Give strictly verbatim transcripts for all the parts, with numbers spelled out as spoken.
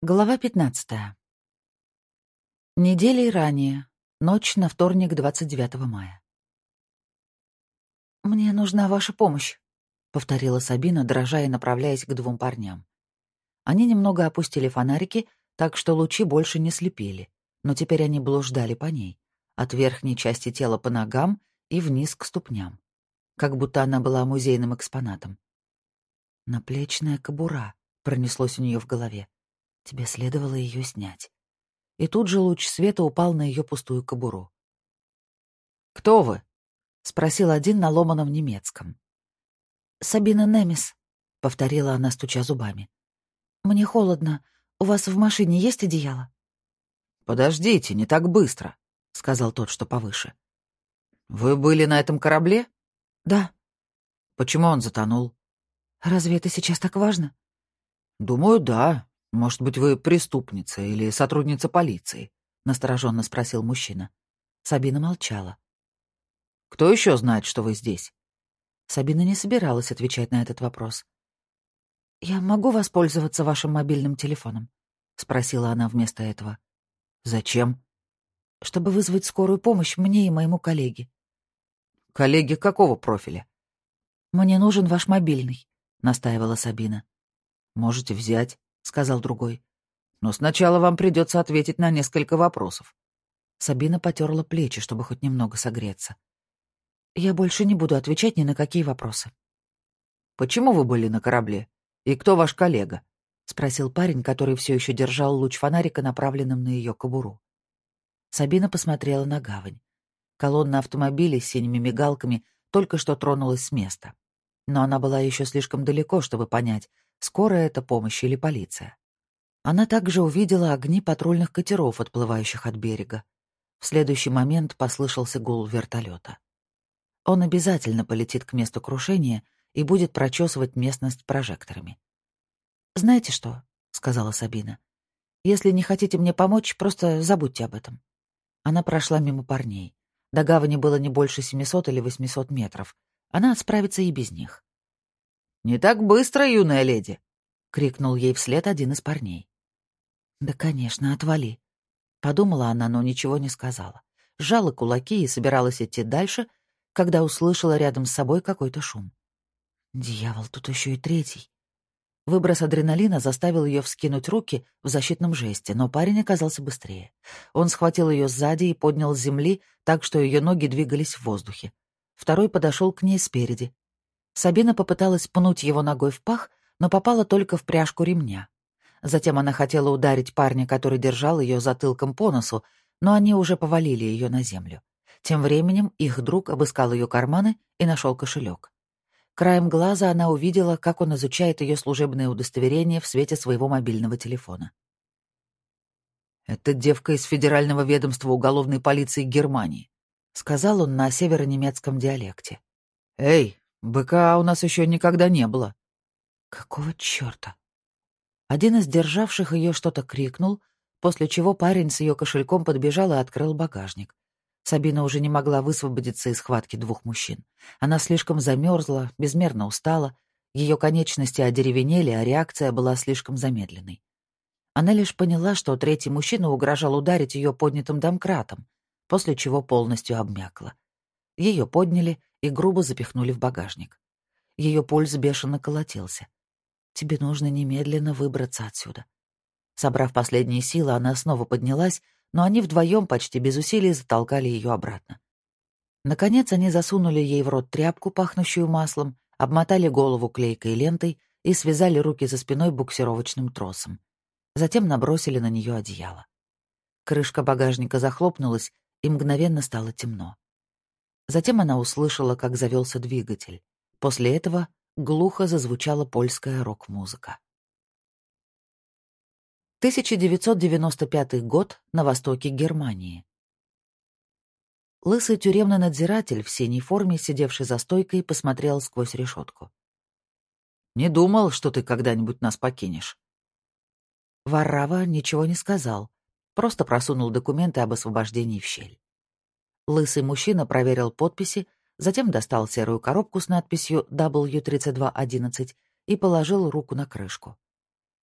Глава пятнадцатая. Неделей ранее. Ночь на вторник, двадцать девятого мая. «Мне нужна ваша помощь», — повторила Сабина, дрожа и направляясь к двум парням. Они немного опустили фонарики, так что лучи больше не слепили, но теперь они блуждали по ней, от верхней части тела по ногам и вниз к ступням, как будто она была музейным экспонатом. «Наплечная кобура», — пронеслось у нее в голове. «Тебе следовало ее снять». И тут же луч света упал на ее пустую кобуру. «Кто вы?» — спросил один на ломаном немецком. «Сабина Немис», — повторила она, стуча зубами. «Мне холодно. У вас в машине есть одеяло?» «Подождите, не так быстро», — сказал тот, что повыше. «Вы были на этом корабле?» «Да». «Почему он затонул?» «Разве это сейчас так важно?» «Думаю, да. Может быть, вы преступница или сотрудница полиции?» — настороженно спросил мужчина. Сабина молчала. «Кто еще знает, что вы здесь?» Сабина не собиралась отвечать на этот вопрос. «Я могу воспользоваться вашим мобильным телефоном?» — спросила она вместо этого. «Зачем?» «Чтобы вызвать скорую помощь мне и моему коллеге». «Коллеги какого профиля?» «Мне нужен ваш мобильный», — настаивала Сабина. «Можете взять», — сказал другой. «Но сначала вам придется ответить на несколько вопросов». Сабина потерла плечи, чтобы хоть немного согреться. «Я больше не буду отвечать ни на какие вопросы». «Почему вы были на корабле? И кто ваш коллега?» — спросил парень, который все еще держал луч фонарика, направленным на ее кобуру. Сабина посмотрела на гавань. Колонна автомобилей с синими мигалками только что тронулась с места. Но она была еще слишком далеко, чтобы понять, скорая это помощь или полиция. Она также увидела огни патрульных катеров, отплывающих от берега. В следующий момент послышался гул вертолета. Он обязательно полетит к месту крушения и будет прочесывать местность прожекторами. «Знаете что?» — сказала Сабина. «Если не хотите мне помочь, просто забудьте об этом». Она прошла мимо парней. До гавани было не больше семисот или восьмисот метров. Она справится и без них. «Не так быстро, юная леди!» — крикнул ей вслед один из парней. «Да, конечно, отвали», — подумала она, но ничего не сказала. Сжала кулаки и собиралась идти дальше, когда услышала рядом с собой какой-то шум. «Дьявол, тут еще и третий». Выброс адреналина заставил ее вскинуть руки в защитном жесте, но парень оказался быстрее. Он схватил ее сзади и поднял с земли, так что ее ноги двигались в воздухе. Второй подошел к ней спереди. Сабина попыталась пнуть его ногой в пах, но попала только в пряжку ремня. Затем она хотела ударить парня, который держал ее затылком по носу, но они уже повалили ее на землю. Тем временем их друг обыскал ее карманы и нашел кошелек. Краем глаза она увидела, как он изучает ее служебное удостоверение в свете своего мобильного телефона. «Это девка из Федерального ведомства уголовной полиции Германии», — сказал он на северонемецком диалекте. «Эй, быка у нас еще никогда не было». «Какого черта?» Один из державших ее что-то крикнул, после чего парень с ее кошельком подбежал и открыл багажник. Сабина уже не могла высвободиться из схватки двух мужчин. Она слишком замерзла, безмерно устала, ее конечности одеревенели, а реакция была слишком замедленной. Она лишь поняла, что третий мужчина угрожал ударить ее поднятым домкратом, после чего полностью обмякла. Ее подняли и грубо запихнули в багажник. Ее пульс бешено колотился. «Тебе нужно немедленно выбраться отсюда». Собрав последние силы, она снова поднялась, но они вдвоем почти без усилий затолкали ее обратно. Наконец они засунули ей в рот тряпку, пахнущую маслом, обмотали голову клейкой лентой и связали руки за спиной буксировочным тросом. Затем набросили на нее одеяло. Крышка багажника захлопнулась, и мгновенно стало темно. Затем она услышала, как завелся двигатель. После этого глухо зазвучала польская рок-музыка. тысяча девятьсот девяносто пятый год, на востоке Германии. Лысый тюремный надзиратель в синей форме, сидевший за стойкой, посмотрел сквозь решетку. «Не думал, что ты когда-нибудь нас покинешь». Варрава ничего не сказал, просто просунул документы об освобождении в щель. Лысый мужчина проверил подписи, затем достал серую коробку с надписью дабл ю тридцать два одиннадцать и положил руку на крышку.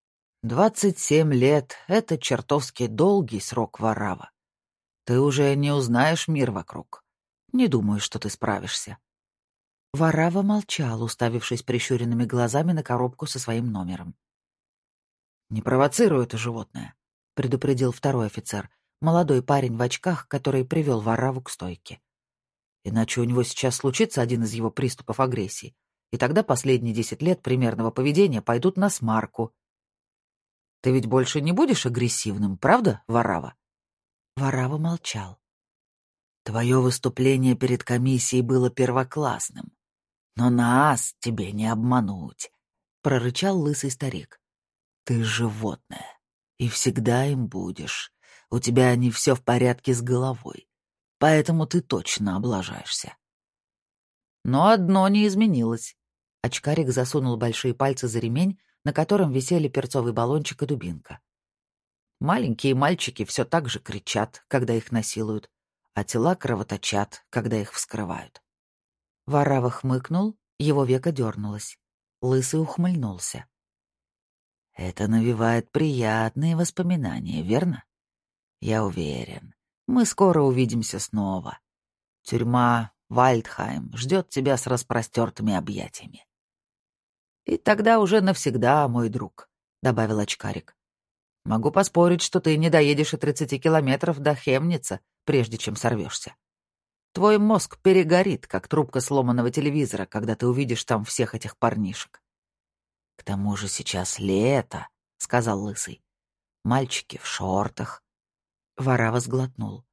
Двадцать семь лет — это чертовски долгий срок, Варава. Ты уже не узнаешь мир вокруг. Не думаю, что ты справишься». Варава молчал, уставившись прищуренными глазами на коробку со своим номером. «Не провоцируй это животное», — предупредил второй офицер, молодой парень в очках, который привел Вараву к стойке. «Иначе у него сейчас случится один из его приступов агрессии, и тогда последние десять лет примерного поведения пойдут на смарку. Ты ведь больше не будешь агрессивным, правда, Варава?» Варава молчал. «Твое выступление перед комиссией было первоклассным. Но нас тебе не обмануть», — прорычал лысый старик. «Ты животное, и всегда им будешь. У тебя не все в порядке с головой, поэтому ты точно облажаешься». Но одно не изменилось. Очкарик засунул большие пальцы за ремень, на котором висели перцовый баллончик и дубинка. Маленькие мальчики все так же кричат, когда их насилуют, а тела кровоточат, когда их вскрывают. Варава хмыкнул, его веко дернулось. Лысый ухмыльнулся. «Это навевает приятные воспоминания, верно? Я уверен, мы скоро увидимся снова. Тюрьма Вальдхайм ждет тебя с распростертыми объятиями». «И тогда уже навсегда, мой друг», — добавил очкарик. «Могу поспорить, что ты не доедешь и тридцати километров до Хемница, прежде чем сорвешься. Твой мозг перегорит, как трубка сломанного телевизора, когда ты увидишь там всех этих парнишек». «К тому же сейчас лето», — сказал лысый. «Мальчики в шортах». Варава сглотнул.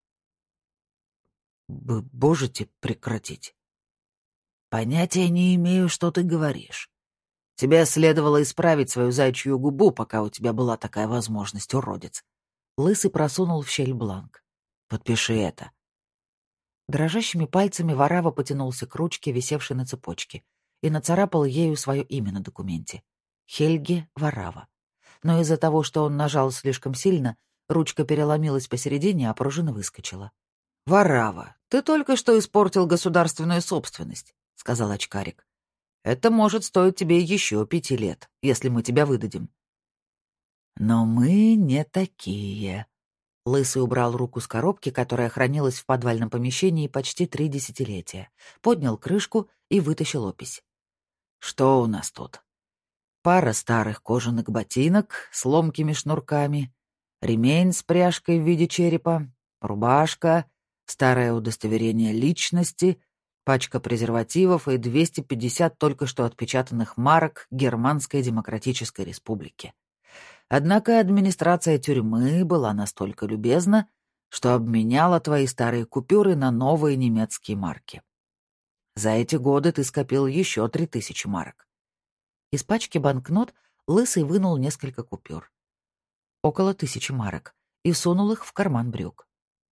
«Вы можете прекратить?» «Понятия не имею, что ты говоришь. Тебе следовало исправить свою зайчью губу, пока у тебя была такая возможность, уродец». Лысый просунул в щель бланк. «Подпиши это». Дрожащими пальцами Варава потянулся к ручке, висевшей на цепочке, и нацарапал ею свое имя на документе. Хельге Варава. Но из-за того, что он нажал слишком сильно, ручка переломилась посередине, а пружина выскочила. «Варава, ты только что испортил государственную собственность», — сказал очкарик. «Это может стоить тебе еще пяти лет, если мы тебя выдадим». «Но мы не такие». Лысый убрал руку с коробки, которая хранилась в подвальном помещении почти три десятилетия, поднял крышку и вытащил опись. «Что у нас тут?» «Пара старых кожаных ботинок с ломкими шнурками, ремень с пряжкой в виде черепа, рубашка, старое удостоверение личности, пачка презервативов и двести пятьдесят только что отпечатанных марок Германской Демократической Республики. Однако администрация тюрьмы была настолько любезна, что обменяла твои старые купюры на новые немецкие марки. За эти годы ты скопил еще три тысячи марок». Из пачки банкнот Лысый вынул несколько купюр. Около тысячи марок, и сунул их в карман брюк.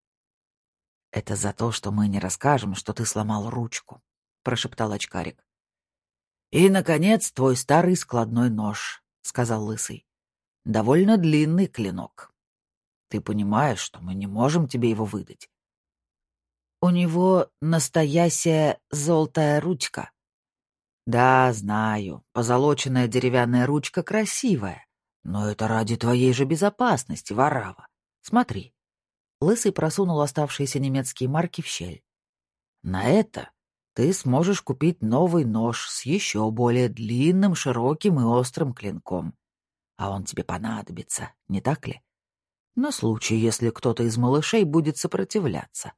«Это за то, что мы не расскажем, что ты сломал ручку», — прошептал очкарик. «И, наконец, твой старый складной нож», — сказал Лысый. «Довольно длинный клинок. Ты понимаешь, что мы не можем тебе его выдать?» «У него настоящая золотая ручка». «Да, знаю, позолоченная деревянная ручка красивая, но это ради твоей же безопасности, Варава. Смотри». Лысый просунул оставшиеся немецкие марки в щель. «На это ты сможешь купить новый нож с еще более длинным, широким и острым клинком. А он тебе понадобится, не так ли? На случай, если кто-то из малышей будет сопротивляться».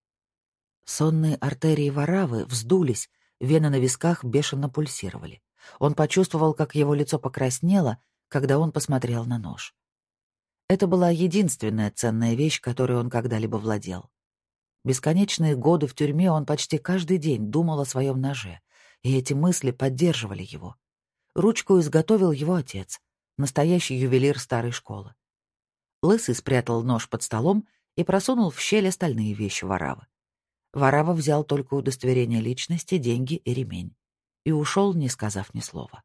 Сонные артерии Варавы вздулись, вены на висках бешено пульсировали. Он почувствовал, как его лицо покраснело, когда он посмотрел на нож. Это была единственная ценная вещь, которой он когда-либо владел. Бесконечные годы в тюрьме он почти каждый день думал о своем ноже, и эти мысли поддерживали его. Ручку изготовил его отец, настоящий ювелир старой школы. Лысый спрятал нож под столом и просунул в щель остальные вещи Варавы. Варава взял только удостоверение личности, деньги и ремень. И ушел, не сказав ни слова.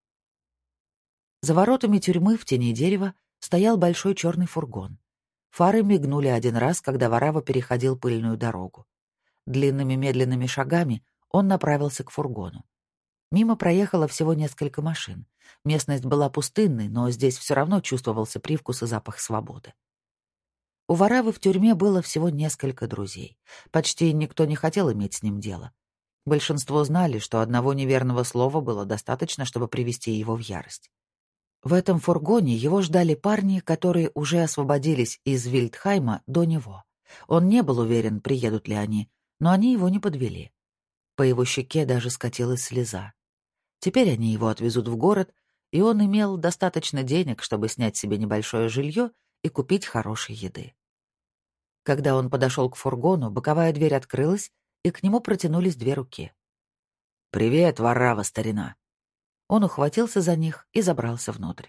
За воротами тюрьмы в тени дерева стоял большой черный фургон. Фары мигнули один раз, когда Варава переходил пыльную дорогу. Длинными медленными шагами он направился к фургону. Мимо проехало всего несколько машин. Местность была пустынной, но здесь все равно чувствовался привкус и запах свободы. У Варавы в тюрьме было всего несколько друзей. Почти никто не хотел иметь с ним дело. Большинство знали, что одного неверного слова было достаточно, чтобы привести его в ярость. В этом фургоне его ждали парни, которые уже освободились из Вильдхайма до него. Он не был уверен, приедут ли они, но они его не подвели. По его щеке даже скатилась слеза. Теперь они его отвезут в город, и он имел достаточно денег, чтобы снять себе небольшое жилье и купить хорошей еды. Когда он подошел к фургону, боковая дверь открылась, и к нему протянулись две руки. «Привет, Варава, старина!» Он ухватился за них и забрался внутрь.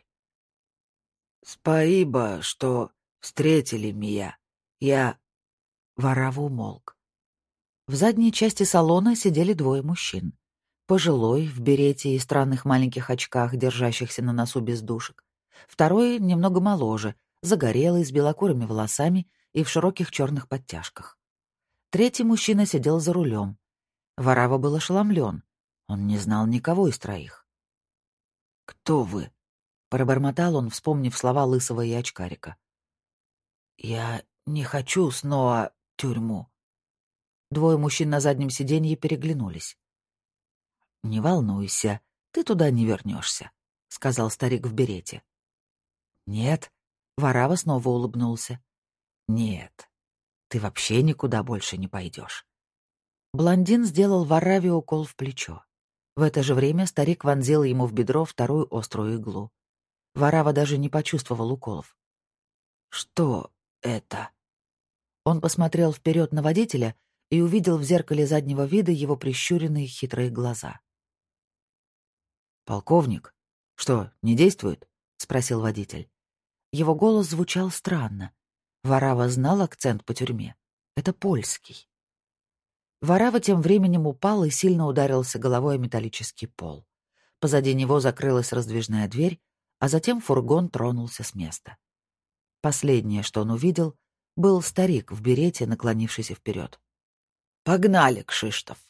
«Спасибо, что встретили меня. Я...» Варава умолк. В задней части салона сидели двое мужчин. Пожилой, в берете и странных маленьких очках, держащихся на носу без душек. Второй немного моложе, загорелый, с белокурыми волосами и в широких черных подтяжках. Третий мужчина сидел за рулем. Варава был ошеломлен. Он не знал никого из троих. «Кто вы?» — пробормотал он, вспомнив слова Лысого и Очкарика. «Я не хочу снова тюрьму». Двое мужчин на заднем сиденье переглянулись. «Не волнуйся, ты туда не вернешься», — сказал старик в берете. «Нет», — Варава снова улыбнулся. «Нет, ты вообще никуда больше не пойдешь». Блондин сделал Вараве укол в плечо. В это же время старик вонзил ему в бедро вторую острую иглу. Варава даже не почувствовал уколов. «Что это?» Он посмотрел вперед на водителя и увидел в зеркале заднего вида его прищуренные хитрые глаза. «Полковник? Что, не действует?» — спросил водитель. Его голос звучал странно. Варава знал акцент по тюрьме. Это польский. Варава тем временем упал и сильно ударился головой о металлический пол. Позади него закрылась раздвижная дверь, а затем фургон тронулся с места. Последнее, что он увидел, был старик в берете, наклонившийся вперед. «Погнали, Кшиштоф!»